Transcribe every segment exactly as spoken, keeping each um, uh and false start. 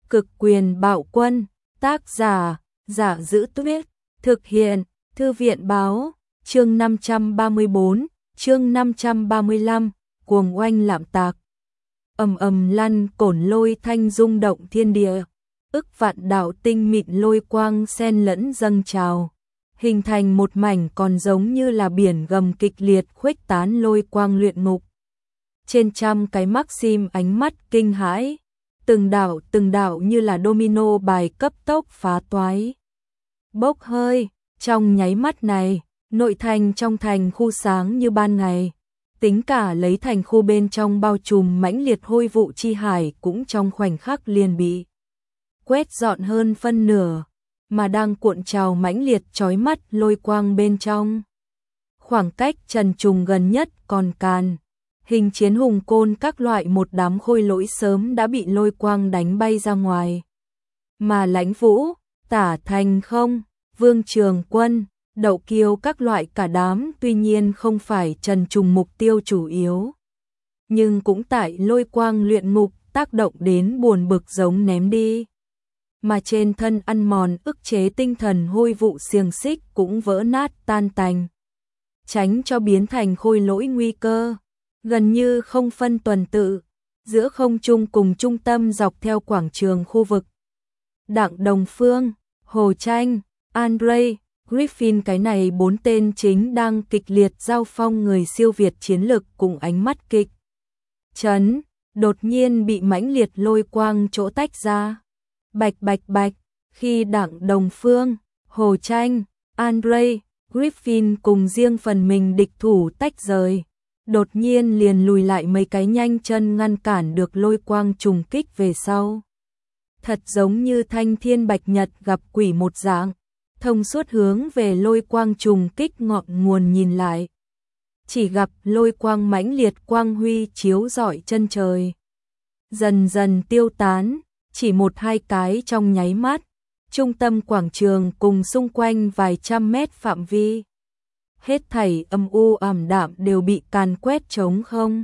Cực quyền bạo quân, tác giả, Giả Giữ Tuyết, thực hiện, Thư viện báo, chương năm trăm ba mươi bốn, chương năm trăm ba mươi lăm, cuồng oanh lạm tạc. Ầm ầm lăn cổn lôi thanh rung động thiên địa, ức vạn đạo tinh mịn lôi quang xen lẫn dâng trào, hình thành một mảnh còn giống như là biển gầm kịch liệt khuếch tán lôi quang luyện ngục. Trên trăm cái Maxim ánh mắt kinh hãi, từng đạo từng đạo như là domino bài cấp tốc phá toái. Bốc hơi, trong nháy mắt này, nội thành trong thành khu sáng như ban ngày, tính cả lấy thành khu bên trong bao trùm mãnh liệt hôi vụ chi hải cũng trong khoảnh khắc liền bị quét dọn hơn phân nửa, mà đang cuộn trào mãnh liệt chói mắt lôi quang bên trong. Khoảng cách Trần Trùng gần nhất còn càn, hình chiến hùng côn các loại một đám khôi lỗi sớm đã bị lôi quang đánh bay ra ngoài. Mà Lãnh Vũ, Tả Thành Không, Vương Trường Quân, Đậu Kiêu các loại cả đám tuy nhiên không phải Trần Trùng mục tiêu chủ yếu, nhưng cũng tại lôi quang luyện ngục tác động đến buồn bực giống ném đi. Mà trên thân ăn mòn ức chế tinh thần hôi vụ xiềng xích cũng vỡ nát tan tành, tránh cho biến thành khôi lỗi nguy cơ, gần như không phân tuần tự, giữa không trung cùng trung tâm dọc theo quảng trường khu vực. Đặng Đồng Phương, Hồ Tranh, Andre, Griffin cái này bốn tên chính đang kịch liệt giao phong người siêu việt chiến lực cùng ánh mắt kịch chấn, đột nhiên bị mãnh liệt lôi quang chỗ tách ra. Bạch bạch bạch, khi Đặng Đồng Phương, Hồ Tranh, Andre, Griffin cùng riêng phần mình địch thủ tách rời, đột nhiên liền lùi lại mấy cái nhanh chân ngăn cản được lôi quang trùng kích về sau. Thật giống như thanh thiên bạch nhật gặp quỷ một dạng, thông suốt hướng về lôi quang trùng kích ngọn nguồn nhìn lại. Chỉ gặp lôi quang mãnh liệt quang huy chiếu rọi chân trời, dần dần tiêu tán, chỉ một hai cái trong nháy mắt, trung tâm quảng trường cùng xung quanh vài trăm mét phạm vi, hết thảy âm u ảm đạm đều bị càn quét trống không.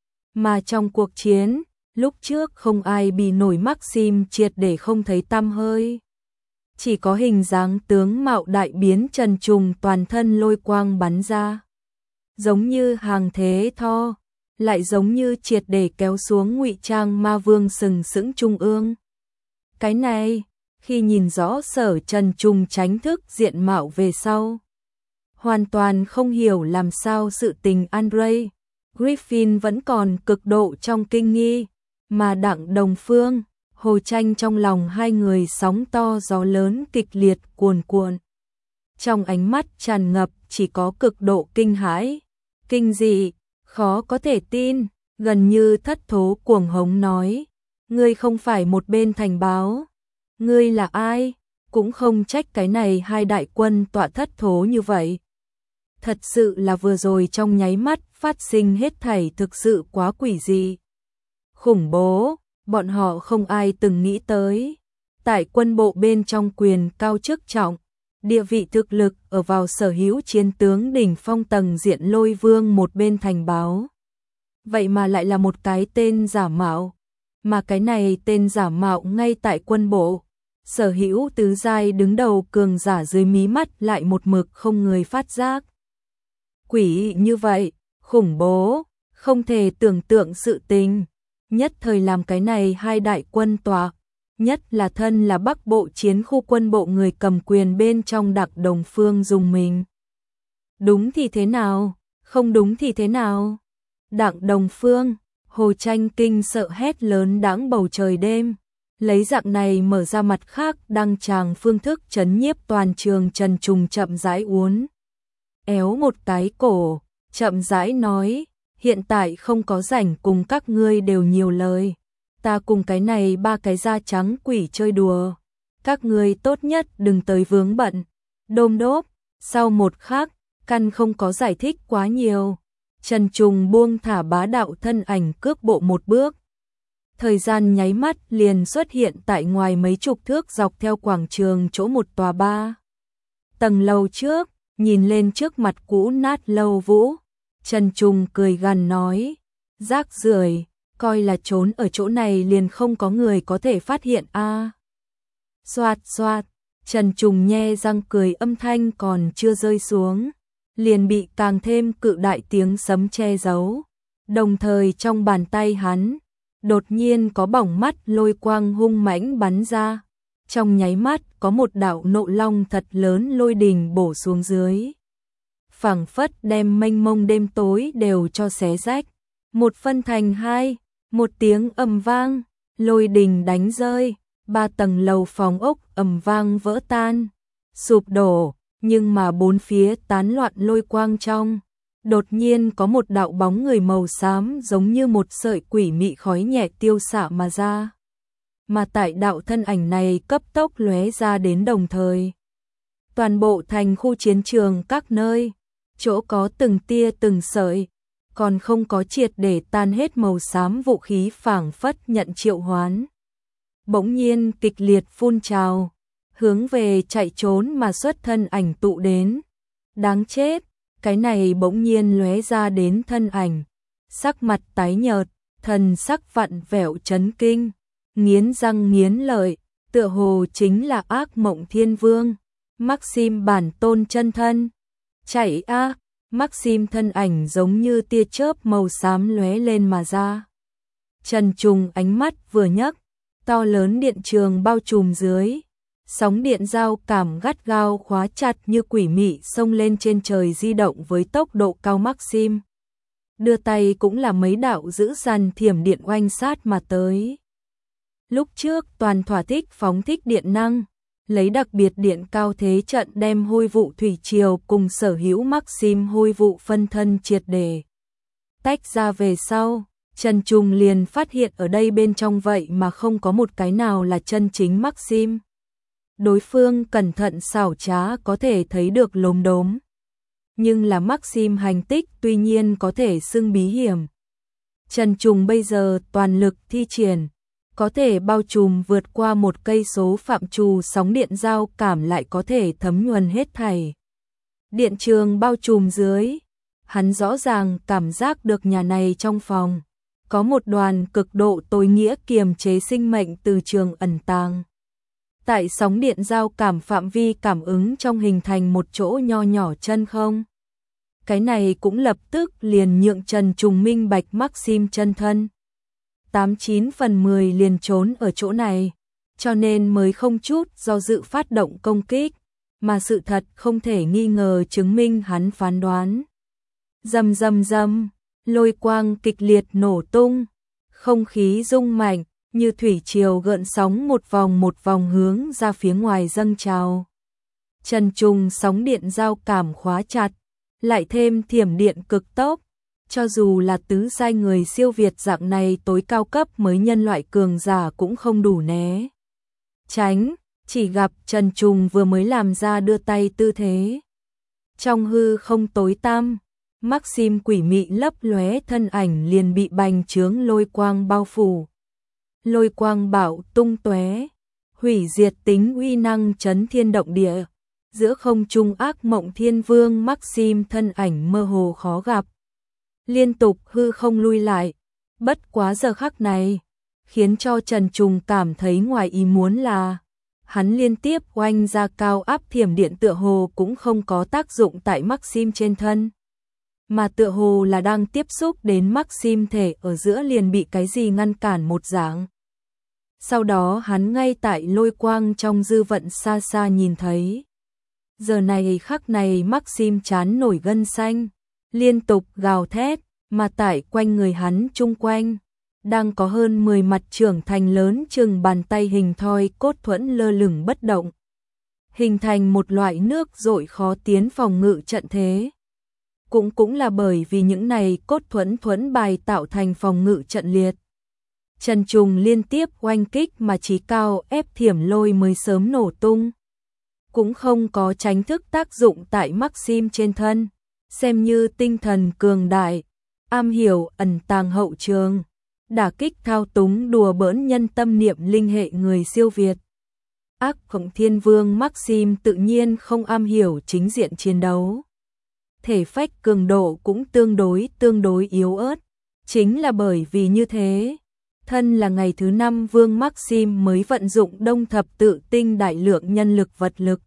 Mà trong cuộc chiến, lúc trước không ai bị nổi Maxim triệt để không thấy tăm hơi. Chỉ có hình dáng tướng mạo đại biến Trần Trùng toàn thân lôi quang bắn ra, giống như hàng thế Tho, lại giống như triệt để kéo xuống ngụy trang ma vương sừng sững trung ương. Cái này, khi nhìn rõ Sở Trần Trùng tránh thức diện mạo về sau, hoàn toàn không hiểu làm sao sự tình. Andre, Griffin vẫn còn cực độ trong kinh nghi, mà Đặng Đồng Phương, Hồ Tranh trong lòng hai người sóng to gió lớn kịch liệt cuồn cuộn. Trong ánh mắt tràn ngập chỉ có cực độ kinh hãi, kinh dị, khó có thể tin, gần như thất thố cuồng hống nói: "Ngươi không phải một bên thành báo, ngươi là ai? Cũng không trách cái này hai đại quân tọa thất thố như vậy." Thật sự là vừa rồi trong nháy mắt phát sinh hết thảy thực sự quá quỷ dị, khủng bố, bọn họ không ai từng nghĩ tới. Tại quân bộ bên trong quyền cao chức trọng, địa vị thực lực ở vào sở hữu chiến tướng đỉnh phong tầng diện Lôi Vương một bên thành báo. Vậy mà lại là một cái tên giả mạo, mà cái này tên giả mạo ngay tại quân bộ, sở hữu tứ giai đứng đầu cường giả dưới mí mắt lại một mực không người phát giác. Quỷ như vậy, khủng bố, không thể tưởng tượng sự tình, nhất thời làm cái này hai đại quân tọa, nhất là thân là Bắc Bộ chiến khu quân bộ người cầm quyền bên trong Đặng Đồng Phương dùng mình. Đúng thì thế nào, không đúng thì thế nào? Đặng Đồng Phương, Hồ Tranh kinh sợ hét lớn đãng bầu trời đêm, lấy dạng này mở ra mặt khác đăng tràng phương thức trấn nhiếp toàn trường. Trần Trùng chậm rãi uốn éo một cái cổ, chậm rãi nói: "Hiện tại không có rảnh cùng các ngươi đều nhiều lời, ta cùng cái này ba cái da trắng quỷ chơi đùa, các ngươi tốt nhất đừng tới vướng bận." Đôm đốp, sau một khắc, căn không có giải thích quá nhiều, Trần Trùng buông thả bá đạo thân ảnh cước bộ một bước, thời gian nháy mắt liền xuất hiện tại ngoài mấy chục thước dọc theo quảng trường chỗ một tòa ba tầng lầu trước. Nhìn lên trước mặt cũ nát lâu vũ, Trần Trùng cười gằn nói: "Rác rưởi, coi là trốn ở chỗ này liền không có người có thể phát hiện a. À. Xoạt xoạt, Trần Trùng nhe răng cười, âm thanh còn chưa rơi xuống, liền bị càng thêm cự đại tiếng sấm che giấu. Đồng thời trong bàn tay hắn, đột nhiên có bỏng mắt lôi quang hung mãnh bắn ra. Trong nháy mắt có một đạo nộ long thật lớn lôi đình bổ xuống dưới. Phảng phất đem mênh mông đêm tối đều cho xé rách. Một phân thành hai, một tiếng ầm vang, lôi đình đánh rơi, ba tầng lầu phòng ốc ầm vang vỡ tan, sụp đổ, nhưng mà bốn phía tán loạn lôi quang trong. Đột nhiên có một đạo bóng người màu xám giống như một sợi quỷ mị khói nhẹ tiêu xạ mà ra. Mà tại đạo thân ảnh này cấp tốc lóe ra đến đồng thời. Toàn bộ thành khu chiến trường các nơi, chỗ có từng tia từng sợi, còn không có triệt để tan hết màu xám vũ khí phảng phất nhận triệu hoán. Bỗng nhiên kịch liệt phun trào, hướng về chạy trốn mà xuất thân ảnh tụ đến. Đáng chết, cái này bỗng nhiên lóe ra đến thân ảnh, sắc mặt tái nhợt, thần sắc vặn vẹo chấn kinh, nghiến răng nghiến lợi, tựa hồ chính là ác mộng thiên vương, Maxim bản tôn chân thân. Chạy a, à, Maxim thân ảnh giống như tia chớp màu xám lóe lên mà ra. Trần Trùng ánh mắt vừa nhấc, to lớn điện trường bao trùm dưới, sóng điện giao cảm gắt gao khóa chặt như quỷ mị xông lên trên trời di động với tốc độ cao. Maxim đưa tay cũng là mấy đạo dữ dằn thiểm điện oanh sát mà tới. Lúc trước toàn thỏa thích phóng thích điện năng, lấy đặc biệt điện cao thế trận đem hôi vụ thủy triều cùng sở hữu Maxim hôi vụ phân thân triệt để tách ra về sau. Trần Trùng liền phát hiện ở đây bên trong vậy mà không có một cái nào là chân chính Maxim. Đối phương cẩn thận xảo trá có thể thấy được lốm đốm. Nhưng là Maxim hành tích tuy nhiên có thể xưng bí hiểm. Trần Trùng bây giờ toàn lực thi triển, có thể bao trùm vượt qua một cây số phạm trù sóng điện giao cảm lại có thể thấm nhuần hết thảy. Điện trường bao trùm dưới, hắn rõ ràng cảm giác được nhà này trong phòng có một đoàn cực độ tối nghĩa kiềm chế sinh mệnh từ trường ẩn tàng. Tại sóng điện giao cảm phạm vi cảm ứng trong hình thành một chỗ nho nhỏ chân không. Cái này cũng lập tức liền nhượng Trần Trùng minh bạch Maxim chân thân. tám chín phần mười liền trốn ở chỗ này, cho nên mới không chút do dự phát động công kích, mà sự thật không thể nghi ngờ chứng minh hắn phán đoán. Rầm rầm rầm, lôi quang kịch liệt nổ tung, không khí rung mạnh, như thủy triều gợn sóng một vòng một vòng hướng ra phía ngoài dâng trào. Trần Trùng sóng điện giao cảm khóa chặt, lại thêm thiểm điện cực tốc, cho dù là tứ giai người siêu việt dạng này tối cao cấp mới nhân loại cường giả cũng không đủ né tránh, chỉ gặp Trần Trùng vừa mới làm ra đưa tay tư thế. Trong hư không tối tăm, Maxim quỷ mị lấp lóe thân ảnh liền bị bành trướng lôi quang bao phủ. Lôi quang bạo tung tóe, hủy diệt tính uy năng chấn thiên động địa. Giữa không trung ác mộng thiên vương Maxim thân ảnh mơ hồ khó gặp, liên tục hư không lui lại. Bất quá giờ khắc này, khiến cho Trần Trùng cảm thấy ngoài ý muốn là hắn liên tiếp oanh ra cao áp thiểm điện tựa hồ cũng không có tác dụng tại Maxim trên thân, mà tựa hồ là đang tiếp xúc đến Maxim thể ở giữa liền bị cái gì ngăn cản một dạng. Sau đó hắn ngay tại lôi quang trong dư vận xa xa nhìn thấy. Giờ này khắc này Maxim chán nổi gân xanh, liên tục gào thét, mà tại quanh người hắn chung quanh, đang có hơn mười mặt trưởng thành lớn chừng bàn tay hình thoi cốt thuẫn lơ lửng bất động, hình thành một loại nước dội khó tiến phòng ngự trận thế. Cũng cũng là bởi vì những này cốt thuẫn thuẫn bài tạo thành phòng ngự trận liệt. Trần Trùng liên tiếp oanh kích mà chí cao ép thiểm lôi mới sớm nổ tung, cũng không có tránh thức tác dụng tại Maxim trên thân, xem như tinh thần cường đại, am hiểu ẩn tàng hậu trường, đả kích thao túng đùa bỡn nhân tâm niệm linh hệ người siêu việt. Ác mộng thiên vương Maxim tự nhiên không am hiểu chính diện chiến đấu, thể phách cường độ cũng tương đối tương đối yếu ớt, Chính là bởi vì như thế, thân là ngày thứ năm Vương Maxim mới vận dụng Đông Thập Tự Tinh đại lượng nhân lực vật lực.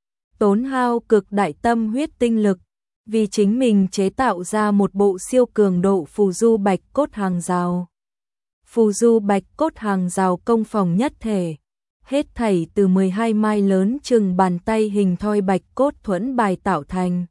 Tốn hao cực đại tâm huyết tinh lực, vì chính mình chế tạo ra một bộ siêu cường độ phù du bạch cốt hàng rào. Phù du bạch cốt hàng rào công phòng nhất thể, hết thảy từ mười hai mai lớn chừng bàn tay hình thoi bạch cốt thuẫn bài tạo thành.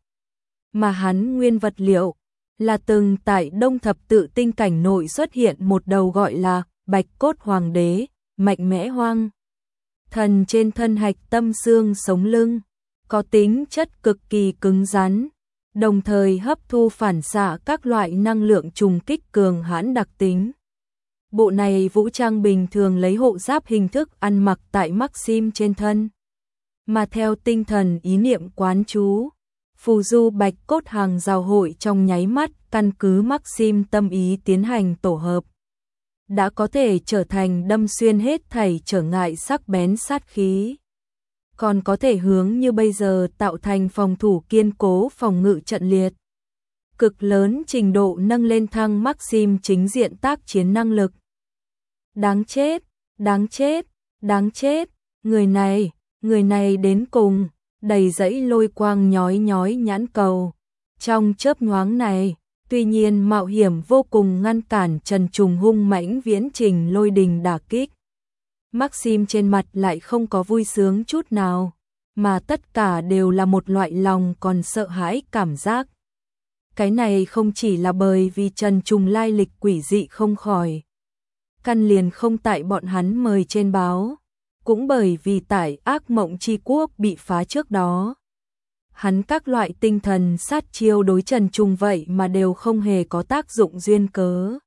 Mà hắn nguyên vật liệu là từng tại Đông Thập Tự Tinh cảnh nội xuất hiện một đầu gọi là bạch cốt hoàng đế, mạnh mẽ hoang thần trên thân hạch tâm xương sống lưng, có tính chất cực kỳ cứng rắn, đồng thời hấp thu phản xạ các loại năng lượng trùng kích cường hãn đặc tính. Bộ này vũ trang bình thường lấy hộ giáp hình thức ăn mặc tại Maxim trên thân, mà theo tinh thần ý niệm quán chú, phù du bạch cốt hàng rào hội trong nháy mắt căn cứ Maxim tâm ý tiến hành tổ hợp, đã có thể trở thành đâm xuyên hết thảy trở ngại sắc bén sát khí, còn có thể hướng như bây giờ tạo thành phòng thủ kiên cố phòng ngự trận liệt, cực lớn trình độ nâng lên thăng Maxim chính diện tác chiến năng lực. Đáng chết, đáng chết, đáng chết, người này, người này đến cùng, đầy dẫy lôi quang nhói nhói nhãn cầu. Trong chớp nhoáng này, tuy nhiên mạo hiểm vô cùng ngăn cản Trần Trùng hung mãnh viễn trình lôi đình đả kích. Maxim trên mặt lại không có vui sướng chút nào, mà tất cả đều là một loại lòng còn sợ hãi cảm giác. Cái này không chỉ là bởi vì Trần Trùng lai lịch quỷ dị không khỏi, căn liền không tại bọn hắn mời trên báo, cũng bởi vì tại ác mộng chi quốc bị phá trước đó. Hắn các loại tinh thần sát chiêu đối Trần Trùng vậy mà đều không hề có tác dụng duyên cớ.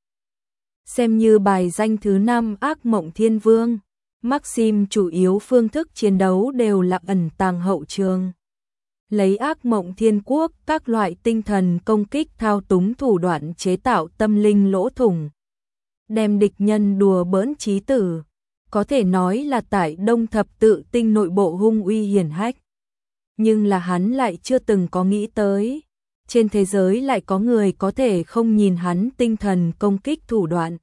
Xem như bài danh thứ năm ác mộng thiên vương, Maxim chủ yếu phương thức chiến đấu đều là ẩn tàng hậu trường. Lấy ác mộng thiên quốc các loại tinh thần công kích thao túng thủ đoạn chế tạo tâm linh lỗ thủng, đem địch nhân đùa bỡn chí tử, có thể nói là tại Đông Thập Tự Tinh nội bộ hung uy hiển hách. Nhưng là hắn lại chưa từng có nghĩ tới, trên thế giới lại có người có thể không nhìn hắn tinh thần công kích thủ đoạn.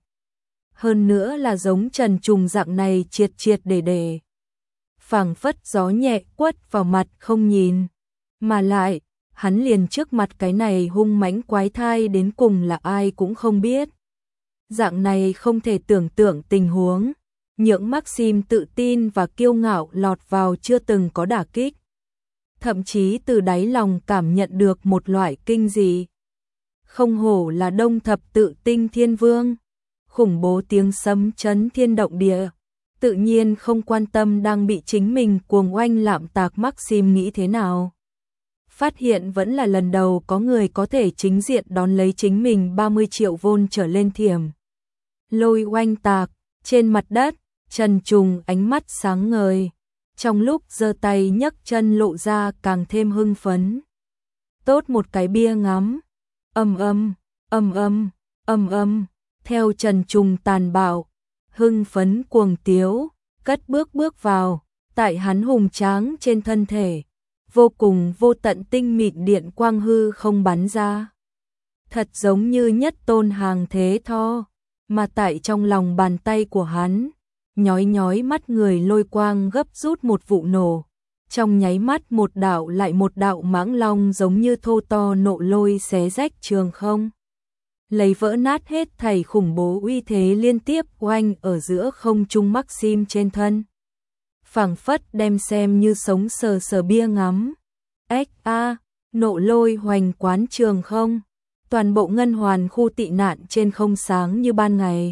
Hơn nữa là giống Trần Trùng dạng này triệt triệt để để. Phảng phất gió nhẹ quất vào mặt không nhìn. Mà lại, hắn liền trước mặt cái này hung mãnh quái thai đến cùng là ai cũng không biết. Dạng này không thể tưởng tượng tình huống, những Maxim tự tin và kiêu ngạo lọt vào chưa từng có đả kích. Thậm chí từ đáy lòng cảm nhận được một loại kinh dị. Không hổ là Đông Thập Tự Tinh thiên vương, khủng bố tiếng sấm chấn thiên động địa, tự nhiên không quan tâm đang bị chính mình cuồng oanh lạm tạc Maxim nghĩ thế nào. Phát hiện vẫn là lần đầu có người có thể chính diện đón lấy chính mình ba mươi triệu vôn trở lên thiểm. Lôi oanh tạc, trên mặt đất, Trần Trùng ánh mắt sáng ngời, trong lúc giơ tay nhấc chân lộ ra càng thêm hưng phấn. Tốt một cái bia ngắm, âm âm, âm âm, âm âm, theo Trần Trùng tàn bạo, hưng phấn cuồng tiếu, cất bước bước vào, tại hắn hùng tráng trên thân thể, vô cùng vô tận tinh mịn điện quang hư không bắn ra. Thật giống như nhất tôn hàng thế tho, mà tại trong lòng bàn tay của hắn, nhói nhói mắt người lôi quang gấp rút một vụ nổ. Trong nháy mắt một đạo lại một đạo mãng long giống như thô to nộ lôi xé rách trường không. Lấy vỡ nát hết thảy khủng bố uy thế liên tiếp oanh ở giữa không trung Maxim trên thân. Phảng phất đem xem như sống sờ sờ bia ngắm. Ếch a, nộ lôi hoành quán trường không. Toàn bộ ngân hoàn khu tị nạn trên không sáng như ban ngày.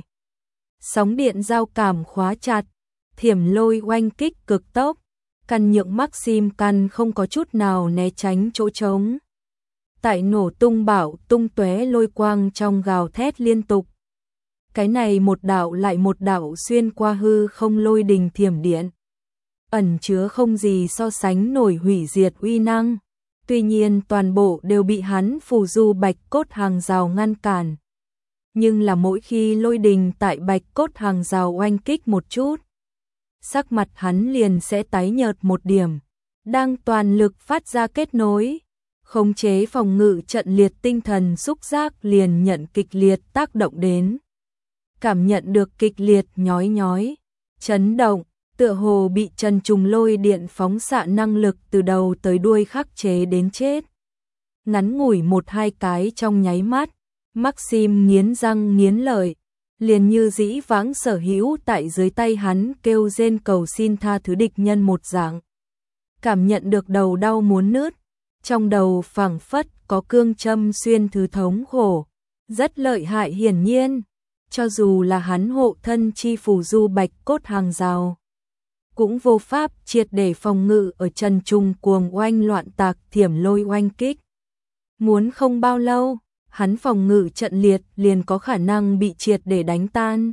Sóng điện giao cảm khóa chặt, thiểm lôi oanh kích cực tốc, căn nhượng Maxim căn không có chút nào né tránh chỗ trống. Tại nổ tung bảo tung tóe lôi quang trong gào thét liên tục. Cái này một đạo lại một đạo xuyên qua hư không lôi đình thiểm điện, ẩn chứa không gì so sánh nổi hủy diệt uy năng. Tuy nhiên toàn bộ đều bị hắn phù du bạch cốt hàng rào ngăn cản. Nhưng là mỗi khi lôi đình tại bạch cốt hàng rào oanh kích một chút, sắc mặt hắn liền sẽ tái nhợt một điểm. Đang toàn lực phát ra kết nối, khống chế phòng ngự trận liệt tinh thần xúc giác liền nhận kịch liệt tác động đến. Cảm nhận được kịch liệt nhói nhói, chấn động, tựa hồ bị Trần Trùng lôi điện phóng xạ năng lực từ đầu tới đuôi khắc chế đến chết. Ngắn ngủi một hai cái trong nháy mắt, Maxim nghiến răng nghiến lợi, liền như dĩ vãng sở hữu tại dưới tay hắn kêu rên cầu xin tha thứ địch nhân một dạng. Cảm nhận được đầu đau muốn nứt, trong đầu phảng phất có cương châm xuyên thứ thống khổ, rất lợi hại hiển nhiên, cho dù là hắn hộ thân chi phù du bạch cốt hàng rào, cũng vô pháp triệt để phòng ngự ở Trần Trùng cuồng oanh loạn tạc thiểm lôi oanh kích. Muốn không bao lâu, hắn phòng ngự trận liệt liền có khả năng bị triệt để đánh tan.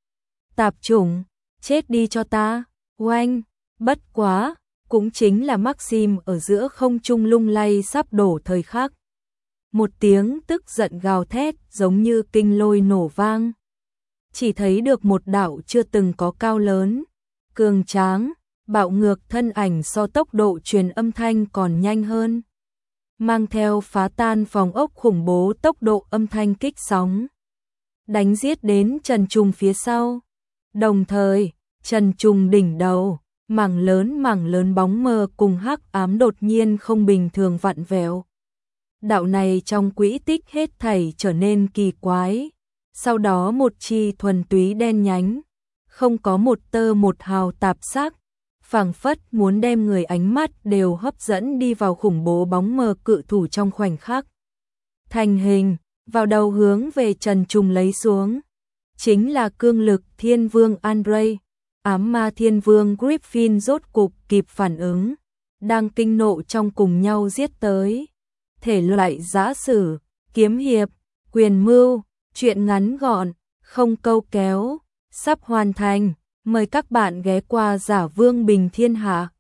Tạp chủng, chết đi cho ta, oanh, bất quá, cũng chính là Maxim ở giữa không trung lung lay sắp đổ thời khắc. Một tiếng tức giận gào thét giống như kinh lôi nổ vang. Chỉ thấy được một đạo chưa từng có cao lớn, cường tráng, bạo ngược thân ảnh so tốc độ truyền âm thanh còn nhanh hơn. Mang theo phá tan phòng ốc khủng bố tốc độ âm thanh kích sóng. Đánh giết đến Trần Trùng phía sau. Đồng thời, Trần Trùng đỉnh đầu, mảng lớn mảng lớn bóng mờ cùng hắc ám đột nhiên không bình thường vặn vẹo. Đạo này trong quỹ tích hết thảy trở nên kỳ quái. Sau đó một chi thuần túy đen nhánh, không có một tơ một hào tạp sắc, phảng phất muốn đem người ánh mắt đều hấp dẫn đi vào khủng bố bóng mờ cự thủ trong khoảnh khắc. Thành hình, vào đầu hướng về Trần Trùng lấy xuống. Chính là cương lực thiên vương Andre, ám ma thiên vương Griffin rốt cục kịp phản ứng, đang kinh nộ trong cùng nhau giết tới. Thể loại giã sử, kiếm hiệp, quyền mưu, chuyện ngắn gọn, không câu kéo, sắp hoàn thành. Mời các bạn ghé qua Giả Vương Bình Thiên Hạ.